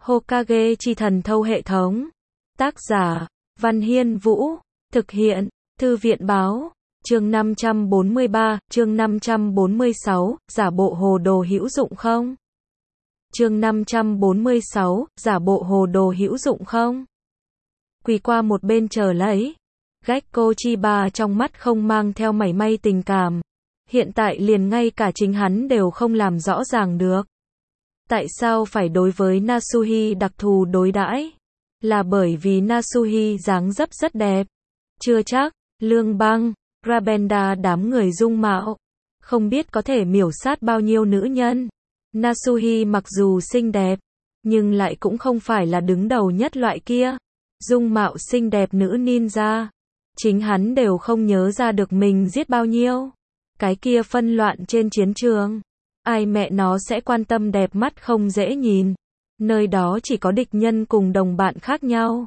Hokage chi thần thâu hệ thống. Tác giả, Văn Hiên Vũ. Thực hiện, Thư viện Báo. Chương 543, chương 546, giả bộ hồ đồ hữu dụng không? Chương 546, giả bộ hồ đồ hữu dụng không? Quỳ qua một bên chờ lấy. Gekko Chiba trong mắt không mang theo mảy may tình cảm. Hiện tại liền ngay cả chính hắn đều không làm rõ ràng được. Tại sao phải đối với Nasuhi đặc thù đối đãi? Là bởi vì Nasuhi dáng dấp rất đẹp. Chưa chắc, Lương Băng, Rabenda đám người dung mạo. Không biết có thể miểu sát bao nhiêu nữ nhân. Nasuhi mặc dù xinh đẹp, nhưng lại cũng không phải là đứng đầu nhất loại kia. Dung mạo xinh đẹp nữ ninja. Chính hắn đều không nhớ ra được mình giết bao nhiêu. Cái kia phân loạn trên chiến trường. Ai mẹ nó sẽ quan tâm đẹp mắt không dễ nhìn. Nơi đó chỉ có địch nhân cùng đồng bạn khác nhau.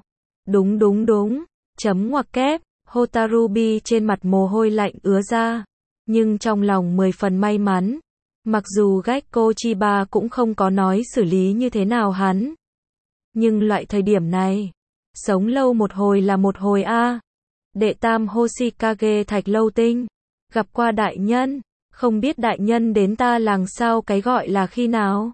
Đúng. Chấm ngoặc kép. Hotarubi trên mặt mồ hôi lạnh ứa ra. Nhưng trong lòng 10 phần may mắn. Mặc dù Gekko Chiba cũng không có nói xử lý như thế nào hắn. Nhưng loại thời điểm này, sống lâu một hồi là một hồi a. Đệ tam Hoshikage Thạch Lâu Tinh. Gặp qua đại nhân. Không biết đại nhân đến ta làng sao cái gọi là khi nào?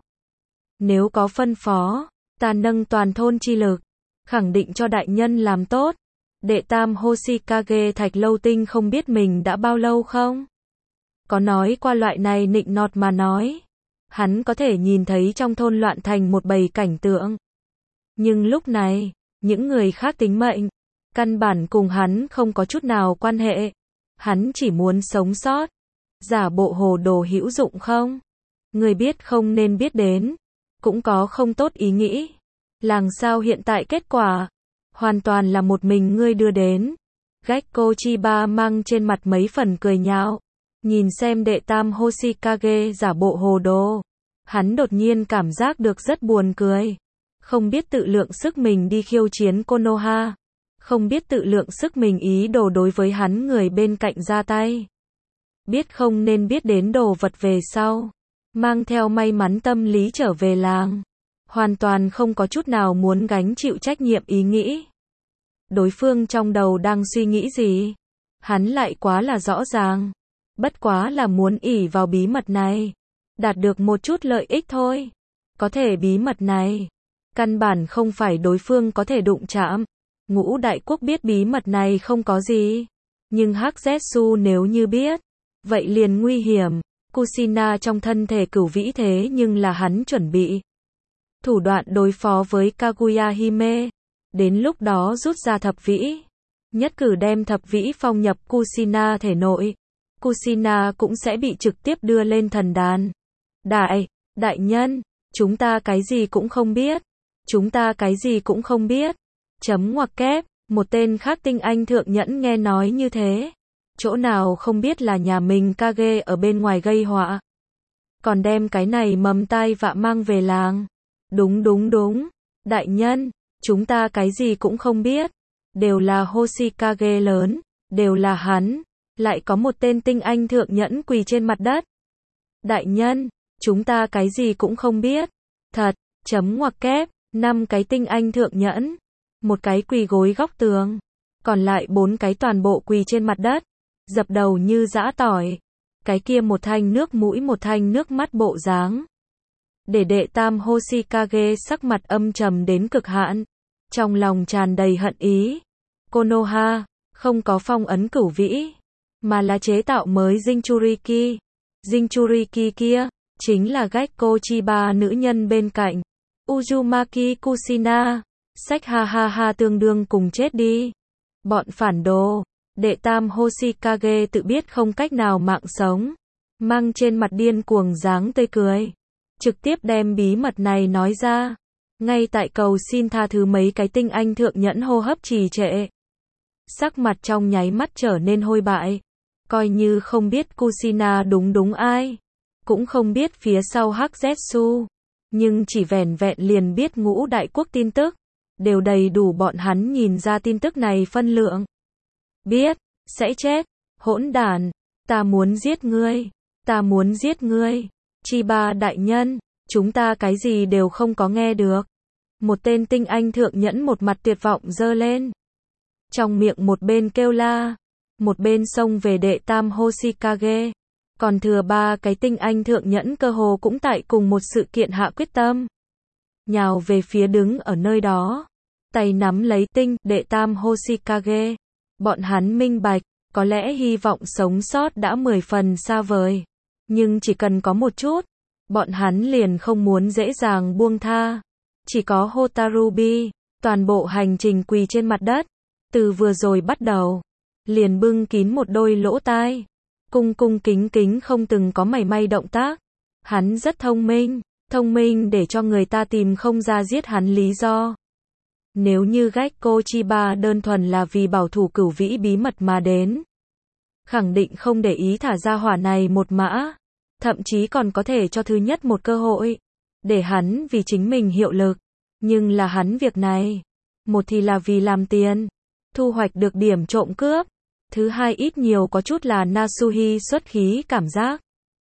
Nếu có phân phó, ta nâng toàn thôn chi lực. Khẳng định cho đại nhân làm tốt. Đệ tam Hoshikage Thạch Lâu Tinh không biết mình đã bao lâu không? Có nói qua loại này nịnh nọt mà nói. Hắn có thể nhìn thấy trong thôn loạn thành một bầy cảnh tượng. Nhưng lúc này, những người khác tính mệnh, căn bản cùng hắn không có chút nào quan hệ. Hắn chỉ muốn sống sót. Giả bộ hồ đồ hữu dụng không? Người biết không nên biết đến. Cũng có không tốt ý nghĩ. Làng sao hiện tại kết quả? Hoàn toàn là một mình ngươi đưa đến. Gekko Chiba mang trên mặt mấy phần cười nhạo. Nhìn xem đệ tam Hoshikage giả bộ hồ đồ. Hắn đột nhiên cảm giác được rất buồn cười. Không biết tự lượng sức mình đi khiêu chiến Konoha. Không biết tự lượng sức mình ý đồ đối với hắn người bên cạnh ra tay. Biết không nên biết đến đồ vật về sau. Mang theo may mắn tâm lý trở về làng. Hoàn toàn không có chút nào muốn gánh chịu trách nhiệm ý nghĩ. Đối phương trong đầu đang suy nghĩ gì? Hắn lại quá là rõ ràng. Bất quá là muốn ỷ vào bí mật này. Đạt được một chút lợi ích thôi. Có thể bí mật này. Căn bản không phải đối phương có thể đụng chạm. Ngũ đại quốc biết bí mật này không có gì. Nhưng Hắc Zetsu nếu như biết. Vậy liền nguy hiểm. Kushina trong thân thể cửu vĩ thế nhưng là hắn chuẩn bị. Thủ đoạn đối phó với Kaguya Hime. Đến lúc đó rút ra thập vĩ. Nhất cử đem thập vĩ phong nhập Kushina thể nội. Kushina cũng sẽ bị trực tiếp đưa lên thần đàn. Đại nhân, chúng ta cái gì cũng không biết. Chúng ta cái gì cũng không biết. Chấm ngoặc kép, một tên khác tinh anh thượng nhẫn nghe nói như thế. Chỗ nào không biết là nhà mình Kage ở bên ngoài gây họa. Còn đem cái này mầm tai vạ mang về làng. Đúng. Đại nhân, chúng ta cái gì cũng không biết. Đều là Hoshikage lớn, đều là hắn. Lại có một tên tinh anh thượng nhẫn quỳ trên mặt đất. Đại nhân, chúng ta cái gì cũng không biết. Thật, chấm ngoặc kép, 5 cái tinh anh thượng nhẫn. Một cái quỳ gối góc tường. Còn lại 4 cái toàn bộ quỳ trên mặt đất. Dập đầu như giã tỏi. Cái kia một thanh nước mũi một thanh nước mắt bộ dáng. Để đệ tam Hoshikage sắc mặt âm trầm đến cực hạn. Trong lòng tràn đầy hận ý. Konoha, không có phong ấn cửu vĩ. Mà là chế tạo mới Jinchuriki. Jinchuriki kia, chính là Gekko Chiba nữ nhân bên cạnh. Uzumaki Kushina. Sách ha tương đương cùng chết đi. Bọn phản đồ. Đệ tam Hoshikage tự biết không cách nào mạng sống. Mang trên mặt điên cuồng dáng tươi cười. Trực tiếp đem bí mật này nói ra. Ngay tại cầu xin tha thứ mấy cái tinh anh thượng nhẫn hô hấp trì trệ. Sắc mặt trong nháy mắt trở nên hôi bại. Coi như không biết Kushina đúng ai. Cũng không biết phía sau Hắc Zetsu. Nhưng chỉ vẻn vẹn liền biết ngũ đại quốc tin tức. Đều đầy đủ bọn hắn nhìn ra tin tức này phân lượng. Biết, sẽ chết. Hỗn đản, ta muốn giết ngươi. Chiba đại nhân, chúng ta cái gì đều không có nghe được. Một tên tinh anh thượng nhẫn một mặt tuyệt vọng giơ lên. Trong miệng một bên kêu la, một bên xông về đệ tam Hoshikage. Còn thừa 3 cái tinh anh thượng nhẫn cơ hồ cũng tại cùng một sự kiện hạ quyết tâm. Nhào về phía đứng ở nơi đó. Tay nắm lấy đệ tam Hoshikage. Bọn hắn minh bạch, có lẽ hy vọng sống sót đã 10 phần xa vời. Nhưng chỉ cần có một chút, bọn hắn liền không muốn dễ dàng buông tha. Chỉ có Hotarubi, toàn bộ hành trình quỳ trên mặt đất. Từ vừa rồi bắt đầu, liền bưng kín một đôi lỗ tai. Cung cung kính kính không từng có mảy may động tác. Hắn rất thông minh để cho người ta tìm không ra giết hắn lý do. Nếu như Gekko Chiba đơn thuần là vì bảo thủ cửu vĩ bí mật mà đến, khẳng định không để ý thả ra hỏa này một mã, thậm chí còn có thể cho thứ nhất một cơ hội, để hắn vì chính mình hiệu lực. Nhưng là hắn việc này, một thì là vì làm tiền, thu hoạch được điểm trộm cướp, thứ hai ít nhiều có chút là Nasuhi xuất khí cảm giác.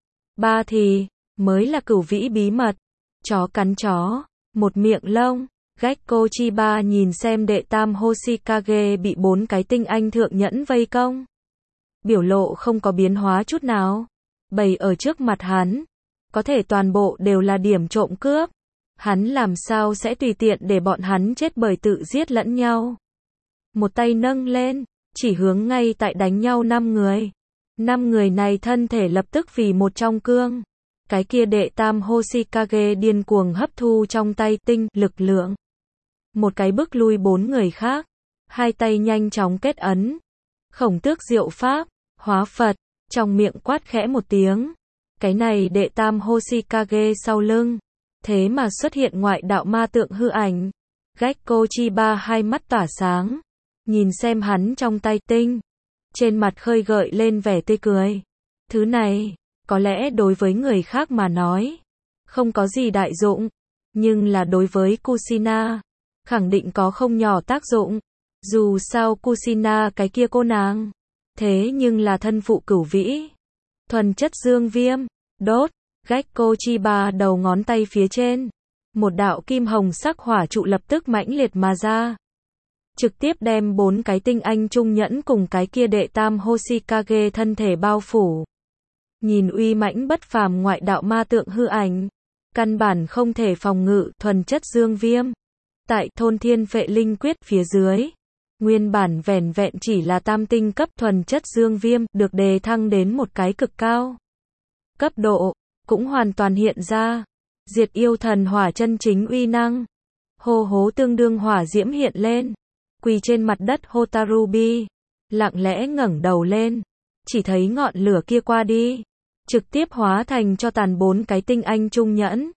Ba thì, mới là cửu vĩ bí mật, chó cắn chó, một miệng lông. Gekko Chiba nhìn xem đệ tam Hoshikage bị 4 cái tinh anh thượng nhẫn vây công. Biểu lộ không có biến hóa chút nào. Bày ở trước mặt hắn, có thể toàn bộ đều là điểm trộm cướp. Hắn làm sao sẽ tùy tiện để bọn hắn chết bởi tự giết lẫn nhau. Một tay nâng lên, chỉ hướng ngay tại đánh nhau 5 người. 5 người này thân thể lập tức vì một trong cương. Cái kia đệ tam Hoshikage điên cuồng hấp thu trong tay lực lượng. Một cái bức lui 4 người khác. Hai tay nhanh chóng kết ấn. Khổng tước diệu pháp, hóa Phật, trong miệng quát khẽ một tiếng. Cái này đệ tam Hoshikage sau lưng. Thế mà xuất hiện ngoại đạo ma tượng hư ảnh. Gekko Chiba hai mắt tỏa sáng. Nhìn xem hắn trong tay trên mặt khơi gợi lên vẻ tươi cười. Thứ này, có lẽ đối với người khác mà nói, không có gì đại dụng. Nhưng là đối với Kushina, khẳng định có không nhỏ tác dụng. Dù sao Kushina cái kia cô nàng, thế nhưng là thân phụ cửu vĩ. Thuần chất dương viêm, đốt, Gekko Chiba đầu ngón tay phía trên. Một đạo kim hồng sắc hỏa trụ lập tức mãnh liệt mà ra. Trực tiếp đem 4 cái tinh anh trung nhẫn cùng cái kia đệ tam Hoshikage thân thể bao phủ. Nhìn uy mãnh bất phàm ngoại đạo ma tượng hư ảnh. Căn bản không thể phòng ngự thuần chất dương viêm. Tại thôn thiên phệ linh quyết phía dưới. Nguyên bản vẻn vẹn chỉ là tam tinh cấp thuần chất dương viêm được đề thăng đến một cái cực cao. Cấp độ, cũng hoàn toàn hiện ra. Diệt yêu thần hỏa chân chính uy năng. Hô hố tương đương hỏa diễm hiện lên. Quỳ trên mặt đất Hotarubi. Lặng lẽ ngẩng đầu lên. Chỉ thấy ngọn lửa kia qua đi. Trực tiếp hóa thành cho tàn 4 cái tinh anh trung nhẫn.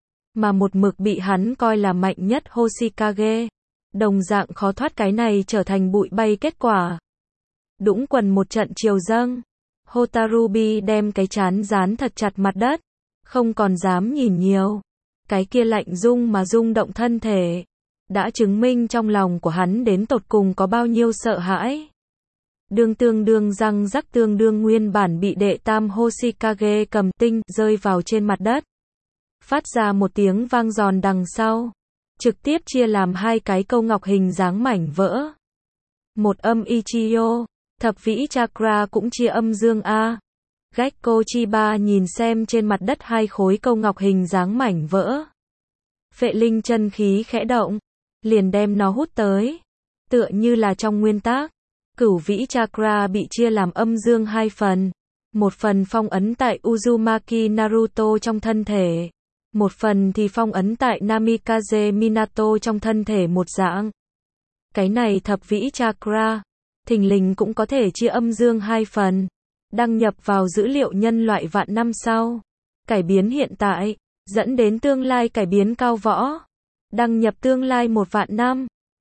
Mà một mực bị hắn coi là mạnh nhất Hoshikage. Đồng dạng khó thoát cái này trở thành bụi bay kết quả. Đũng quần một trận chiều dâng. Hotarubi đem cái trán dán thật chặt mặt đất. Không còn dám nhìn nhiều. Cái kia lạnh rung mà rung động thân thể. Đã chứng minh trong lòng của hắn đến tột cùng có bao nhiêu sợ hãi. Tương đương răng rắc tương đương nguyên bản bị đệ tam Hoshikage cầm rơi vào trên mặt đất. Phát ra một tiếng vang giòn đằng sau. Trực tiếp chia làm 2 cái câu ngọc hình dáng mảnh vỡ. Một âm Ichiyo, thập vĩ chakra cũng chia âm dương A. Gekko Chiba nhìn xem trên mặt đất 2 khối câu ngọc hình dáng mảnh vỡ. Phệ linh chân khí khẽ động. Liền đem nó hút tới. Tựa như là trong nguyên tắc. Cửu vĩ chakra bị chia làm âm dương 2 phần. Một phần phong ấn tại Uzumaki Naruto trong thân thể. Một phần thì phong ấn tại Namikaze Minato trong thân thể một dạng. Cái này thập vĩ chakra, thình lình cũng có thể chia âm dương 2 phần. Đăng nhập vào dữ liệu nhân loại vạn năm sau. Cải biến hiện tại, dẫn đến tương lai cải biến cao võ. Đăng nhập tương lai 1 vạn năm.